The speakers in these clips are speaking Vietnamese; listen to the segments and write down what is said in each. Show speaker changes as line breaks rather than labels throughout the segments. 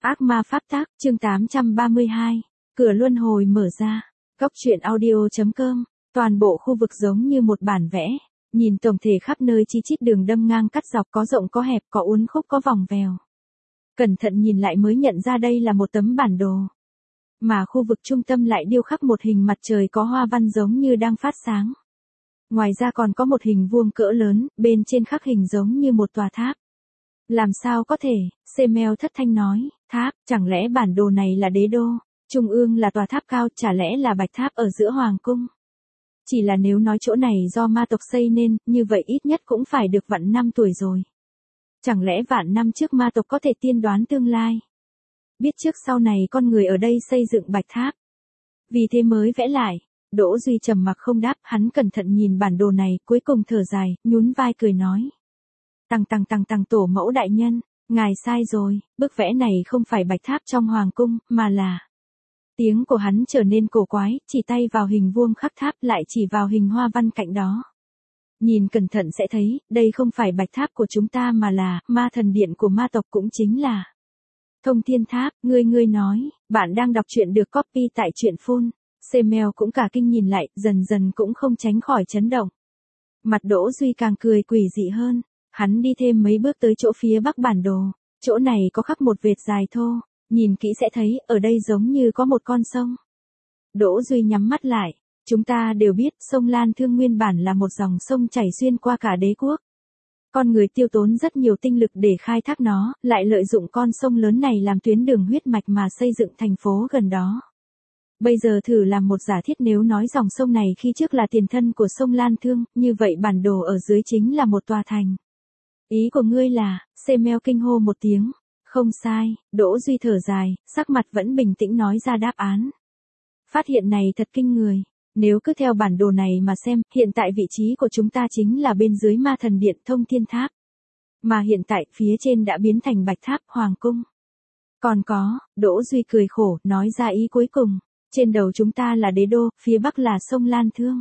Ác ma pháp tác, chương 832. Cửa luân hồi mở ra. Góc truyện audio.com. Toàn bộ khu vực giống như một bản vẽ. Nhìn tổng thể khắp nơi chi chít đường đâm ngang cắt dọc, có rộng có hẹp, có uốn khúc có vòng vèo. Cẩn thận nhìn lại mới nhận ra đây là một tấm bản đồ. Mà khu vực trung tâm lại điêu khắc một hình mặt trời có hoa văn giống như đang phát sáng. Ngoài ra còn có một hình vuông cỡ lớn, bên trên khắc hình giống như một tòa tháp. Làm sao có thể, Semel thất thanh nói, tháp, chẳng lẽ bản đồ này là đế đô, trung ương là tòa tháp cao, chả lẽ là bạch tháp ở giữa hoàng cung? Chỉ là nếu nói chỗ này do ma tộc xây nên, như vậy ít nhất cũng phải được vạn năm tuổi rồi. Chẳng lẽ vạn năm trước ma tộc có thể tiên đoán tương lai? Biết trước sau này con người ở đây xây dựng bạch tháp. Vì thế mới vẽ lại. Đỗ Duy trầm mặc không đáp, hắn cẩn thận nhìn bản đồ này, cuối cùng thở dài, nhún vai cười nói. Tăng tổ mẫu đại nhân, ngài sai rồi, bức vẽ này không phải bạch tháp trong hoàng cung, mà là... Tiếng của hắn trở nên cổ quái, chỉ tay vào hình vuông khắc tháp lại chỉ vào hình hoa văn cạnh đó. Nhìn cẩn thận sẽ thấy, đây không phải bạch tháp của chúng ta mà là, ma thần điện của ma tộc, cũng chính là... Thông Thiên Tháp, ngươi nói, bạn đang đọc truyện được copy tại truyện phun. Semel cũng cả kinh nhìn lại, dần dần cũng không tránh khỏi chấn động. Mặt Đỗ Duy càng cười quỷ dị hơn, hắn đi thêm mấy bước tới chỗ phía bắc bản đồ, chỗ này có khắc một vệt dài thô, nhìn kỹ sẽ thấy, ở đây giống như có một con sông. Đỗ Duy nhắm mắt lại, chúng ta đều biết sông Lan Thương nguyên bản là một dòng sông chảy xuyên qua cả đế quốc. Con người tiêu tốn rất nhiều tinh lực để khai thác nó, lại lợi dụng con sông lớn này làm tuyến đường huyết mạch mà xây dựng thành phố gần đó. Bây giờ thử làm một giả thiết, nếu nói dòng sông này khi trước là tiền thân của sông Lan Thương, như vậy bản đồ ở dưới chính là một tòa thành. Ý của ngươi là, Semel kinh hô một tiếng. Không sai, Đỗ Duy thở dài, sắc mặt vẫn bình tĩnh nói ra đáp án. Phát hiện này thật kinh người. Nếu cứ theo bản đồ này mà xem, hiện tại vị trí của chúng ta chính là bên dưới ma thần điện Thông Thiên Tháp. Mà hiện tại, phía trên đã biến thành bạch tháp, hoàng cung. Còn có, Đỗ Duy cười khổ, nói ra ý cuối cùng. Trên đầu chúng ta là đế đô, phía bắc là sông Lan Thương.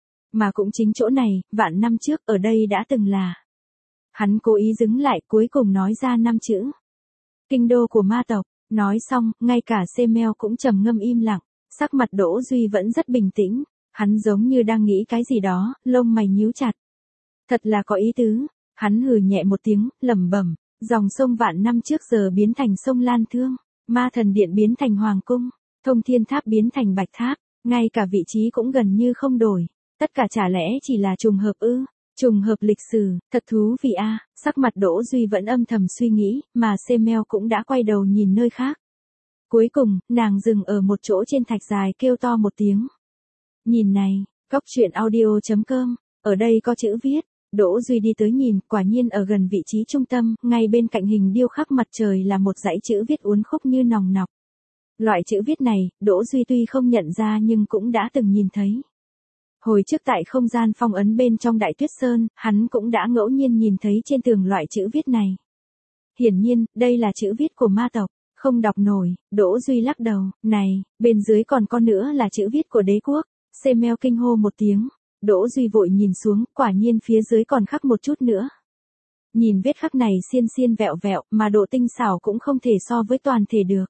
Mà cũng chính chỗ này, vạn năm trước, ở đây đã từng là. Hắn cố ý dừng lại, cuối cùng nói ra 5 chữ. Kinh đô của ma tộc. Nói xong, ngay cả Semel cũng trầm ngâm im lặng. Sắc mặt Đỗ Duy vẫn rất bình tĩnh. Hắn giống như đang nghĩ cái gì đó, lông mày nhíu chặt. Thật là có ý tứ. Hắn hừ nhẹ một tiếng, lẩm bẩm. Dòng sông vạn năm trước giờ biến thành sông Lan Thương. Ma thần điện biến thành hoàng cung. Thông Thiên Tháp biến thành bạch tháp. Ngay cả vị trí cũng gần như không đổi. Tất cả chả lẽ chỉ là trùng hợp ư? Trùng hợp lịch sử, thật thú vị a. Sắc mặt Đỗ Duy vẫn âm thầm suy nghĩ, mà Semel cũng đã quay đầu nhìn nơi khác. Cuối cùng, nàng dừng ở một chỗ trên thạch dài, kêu to một tiếng. Nhìn này, góc truyện audio.com, ở đây có chữ viết. Đỗ Duy đi tới nhìn, quả nhiên ở gần vị trí trung tâm, ngay bên cạnh hình điêu khắc mặt trời là một dãy chữ viết uốn khúc như nòng nọc. Loại chữ viết này, Đỗ Duy tuy không nhận ra nhưng cũng đã từng nhìn thấy. Hồi trước tại không gian phong ấn bên trong Đại Tuyết Sơn, hắn cũng đã ngẫu nhiên nhìn thấy trên tường loại chữ viết này. Hiển nhiên, đây là chữ viết của ma tộc, không đọc nổi. Đỗ Duy lắc đầu, này, bên dưới còn có nữa là chữ viết của đế quốc. Semel kinh hô một tiếng, Đỗ Duy vội nhìn xuống, quả nhiên phía dưới còn khắc một chút nữa. Nhìn vết khắc này xiên vẹo vẹo, mà độ tinh xảo cũng không thể so với toàn thể được.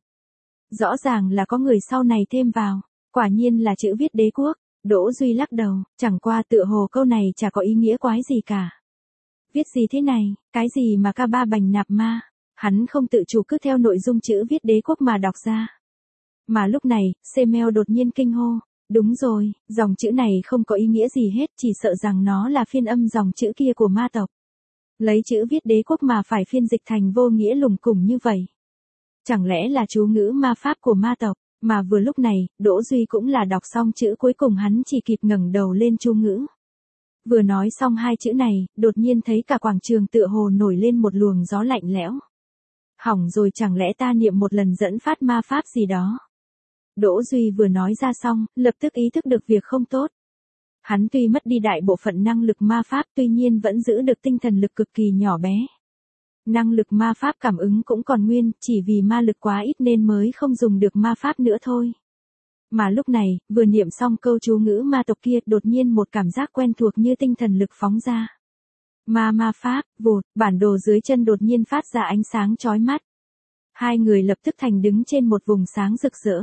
Rõ ràng là có người sau này thêm vào, quả nhiên là chữ viết đế quốc. Đỗ Duy lắc đầu, chẳng qua tựa hồ câu này chả có ý nghĩa quái gì cả. Viết gì thế này, cái gì mà ca ba bành nạp ma, hắn không tự chủ cứ theo nội dung chữ viết đế quốc mà đọc ra. Mà lúc này, Semel đột nhiên kinh hô, đúng rồi, dòng chữ này không có ý nghĩa gì hết, chỉ sợ rằng nó là phiên âm dòng chữ kia của ma tộc. Lấy chữ viết đế quốc mà phải phiên dịch thành vô nghĩa lủng củng như vậy. Chẳng lẽ là chú ngữ ma pháp của ma tộc? Mà vừa lúc này, Đỗ Duy cũng là đọc xong chữ cuối cùng, hắn chỉ kịp ngẩng đầu lên chú ngữ. Vừa nói xong hai chữ này, đột nhiên thấy cả quảng trường tựa hồ nổi lên một luồng gió lạnh lẽo. Hỏng rồi, chẳng lẽ ta niệm một lần dẫn phát ma pháp gì đó? Đỗ Duy vừa nói ra xong, lập tức ý thức được việc không tốt. Hắn tuy mất đi đại bộ phận năng lực ma pháp, tuy nhiên vẫn giữ được tinh thần lực cực kỳ nhỏ bé. Năng lực ma pháp cảm ứng cũng còn nguyên, chỉ vì ma lực quá ít nên mới không dùng được ma pháp nữa thôi. Mà lúc này, vừa niệm xong câu chú ngữ ma tộc kia, đột nhiên một cảm giác quen thuộc như tinh thần lực phóng ra. Ma pháp, vụt, bản đồ dưới chân đột nhiên phát ra ánh sáng chói mắt. Hai người lập tức thành đứng trên một vùng sáng rực rỡ.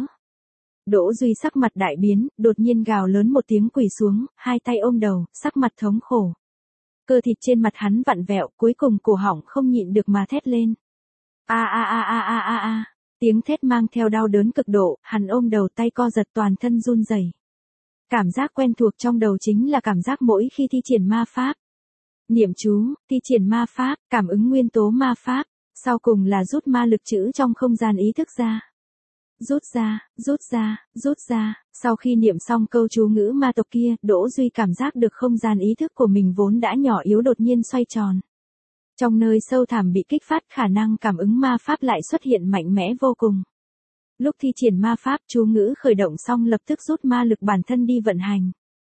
Đỗ Duy sắc mặt đại biến, đột nhiên gào lớn một tiếng quỳ xuống, hai tay ôm đầu, sắc mặt thống khổ. Cơ thịt trên mặt hắn vặn vẹo, cuối cùng cổ họng không nhịn được mà thét lên. A a a a a a a. Tiếng thét mang theo đau đớn cực độ, hắn ôm đầu, tay co giật, toàn thân run rẩy. Cảm giác quen thuộc trong đầu chính là cảm giác mỗi khi thi triển ma pháp. Niệm chú, thi triển ma pháp, cảm ứng nguyên tố ma pháp, sau cùng là rút ma lực trữ trong không gian ý thức ra. Rút ra, rút ra, rút ra, sau khi niệm xong câu chú ngữ ma tộc kia, Đỗ Duy cảm giác được không gian ý thức của mình vốn đã nhỏ yếu đột nhiên xoay tròn. Trong nơi sâu thẳm bị kích phát, khả năng cảm ứng ma pháp lại xuất hiện mạnh mẽ vô cùng. Lúc thi triển ma pháp, chú ngữ khởi động xong lập tức rút ma lực bản thân đi vận hành.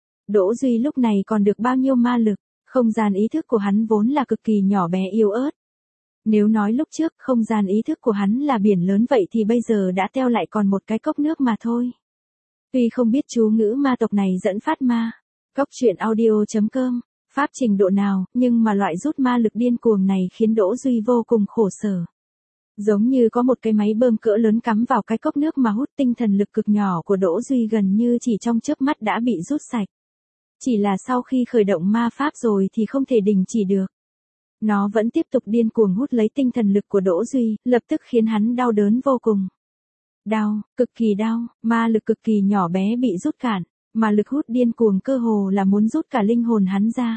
Đỗ Duy lúc này còn được bao nhiêu ma lực, không gian ý thức của hắn vốn là cực kỳ nhỏ bé yếu ớt. Nếu nói lúc trước không gian ý thức của hắn là biển lớn vậy thì bây giờ đã teo lại còn một cái cốc nước mà thôi. Tuy không biết chú ngữ ma tộc này dẫn phát ma, cốc truyện audio.com, pháp trình độ nào, nhưng mà loại rút ma lực điên cuồng này khiến Đỗ Duy vô cùng khổ sở. Giống như có một cái máy bơm cỡ lớn cắm vào cái cốc nước mà hút tinh thần lực cực nhỏ của Đỗ Duy gần như chỉ trong chớp mắt đã bị rút sạch. Chỉ là sau khi khởi động ma pháp rồi thì không thể đình chỉ được. Nó vẫn tiếp tục điên cuồng hút lấy tinh thần lực của Đỗ Duy, lập tức khiến hắn đau đớn vô cùng. Đau, cực kỳ đau, ma lực cực kỳ nhỏ bé bị rút cạn, mà lực hút điên cuồng cơ hồ là muốn rút cả linh hồn hắn ra.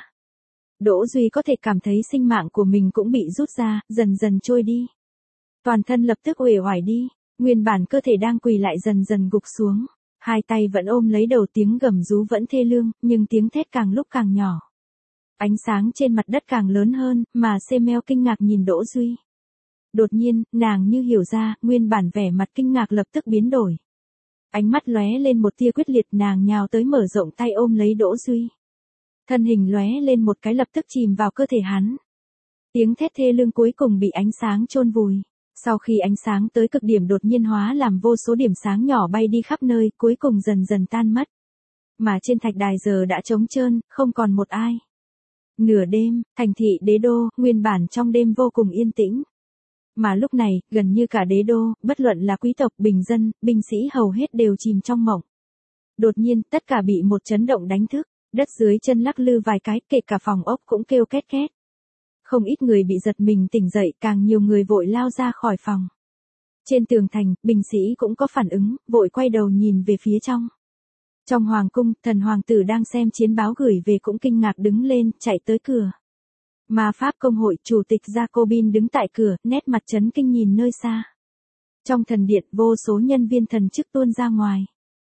Đỗ Duy có thể cảm thấy sinh mạng của mình cũng bị rút ra, dần dần trôi đi. Toàn thân lập tức uể oải đi, nguyên bản cơ thể đang quỳ lại dần dần gục xuống, hai tay vẫn ôm lấy đầu, tiếng gầm rú vẫn thê lương, nhưng tiếng thét càng lúc càng nhỏ. Ánh sáng trên mặt đất càng lớn hơn, mà Semel kinh ngạc nhìn Đỗ Duy. Đột nhiên, nàng như hiểu ra, nguyên bản vẻ mặt kinh ngạc lập tức biến đổi. Ánh mắt lóe lên một tia quyết liệt, nàng nhào tới mở rộng tay ôm lấy Đỗ Duy. Thân hình lóe lên một cái lập tức chìm vào cơ thể hắn. Tiếng thét thê lương cuối cùng bị ánh sáng chôn vùi. Sau khi ánh sáng tới cực điểm đột nhiên hóa làm vô số điểm sáng nhỏ bay đi khắp nơi, cuối cùng dần dần tan mất. Mà trên thạch đài giờ đã trống trơn, không còn một ai. Nửa đêm, thành thị đế đô, nguyên bản trong đêm vô cùng yên tĩnh. Mà lúc này, gần như cả đế đô, bất luận là quý tộc, bình dân, binh sĩ hầu hết đều chìm trong mộng. Đột nhiên, tất cả bị một chấn động đánh thức, đất dưới chân lắc lư vài cái, kể cả phòng ốc cũng kêu két két. Không ít người bị giật mình tỉnh dậy, càng nhiều người vội lao ra khỏi phòng. Trên tường thành, binh sĩ cũng có phản ứng, vội quay đầu nhìn về phía trong. Trong hoàng cung, thần hoàng tử đang xem chiến báo gửi về cũng kinh ngạc đứng lên, chạy tới cửa. Ma pháp công hội chủ tịch Jacobin đứng tại cửa, nét mặt chấn kinh nhìn nơi xa. Trong thần điện, vô số nhân viên thần chức tuôn ra ngoài.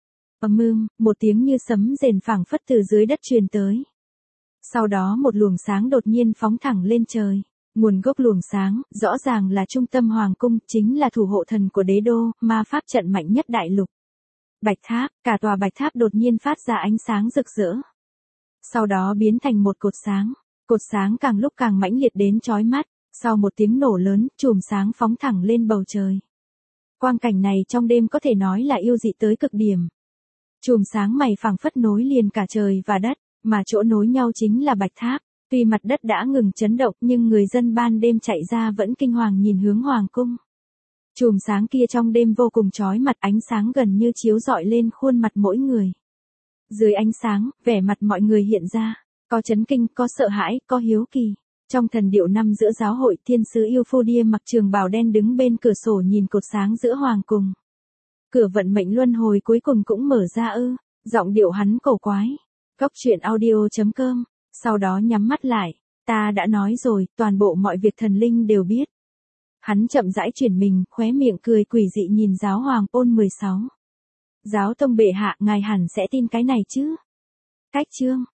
Một tiếng như sấm rền phảng phất từ dưới đất truyền tới. Sau đó một luồng sáng đột nhiên phóng thẳng lên trời. Nguồn gốc luồng sáng, rõ ràng là trung tâm hoàng cung, chính là thủ hộ thần của đế đô, ma pháp trận mạnh nhất đại lục. Bạch tháp, cả tòa bạch tháp đột nhiên phát ra ánh sáng rực rỡ. Sau đó biến thành một cột sáng càng lúc càng mãnh liệt đến chói mắt, sau một tiếng nổ lớn, chùm sáng phóng thẳng lên bầu trời. Quang cảnh này trong đêm có thể nói là yêu dị tới cực điểm. Chùm sáng mày phảng phất nối liền cả trời và đất, mà chỗ nối nhau chính là bạch tháp. Tuy mặt đất đã ngừng chấn động nhưng người dân ban đêm chạy ra vẫn kinh hoàng nhìn hướng hoàng cung. Chùm sáng kia trong đêm vô cùng chói mặt, ánh sáng gần như chiếu rọi lên khuôn mặt mỗi người. Dưới ánh sáng, vẻ mặt mọi người hiện ra, có chấn kinh, có sợ hãi, có hiếu kỳ. Trong thần điệu năm giữa giáo hội, thiên sứ Euphodia mặc trường bào đen đứng bên cửa sổ nhìn cột sáng giữa hoàng cung. Cửa vận mệnh luân hồi cuối cùng cũng mở ra ư, giọng điệu hắn cổ quái. Cốc truyện audio.com, sau đó nhắm mắt lại, ta đã nói rồi, toàn bộ mọi việc thần linh đều biết. Hắn chậm rãi chuyển mình, khóe miệng cười quỷ dị nhìn giáo hoàng Paul 16. Giáo tông bệ hạ, ngài hẳn sẽ tin cái này chứ. Cách chương.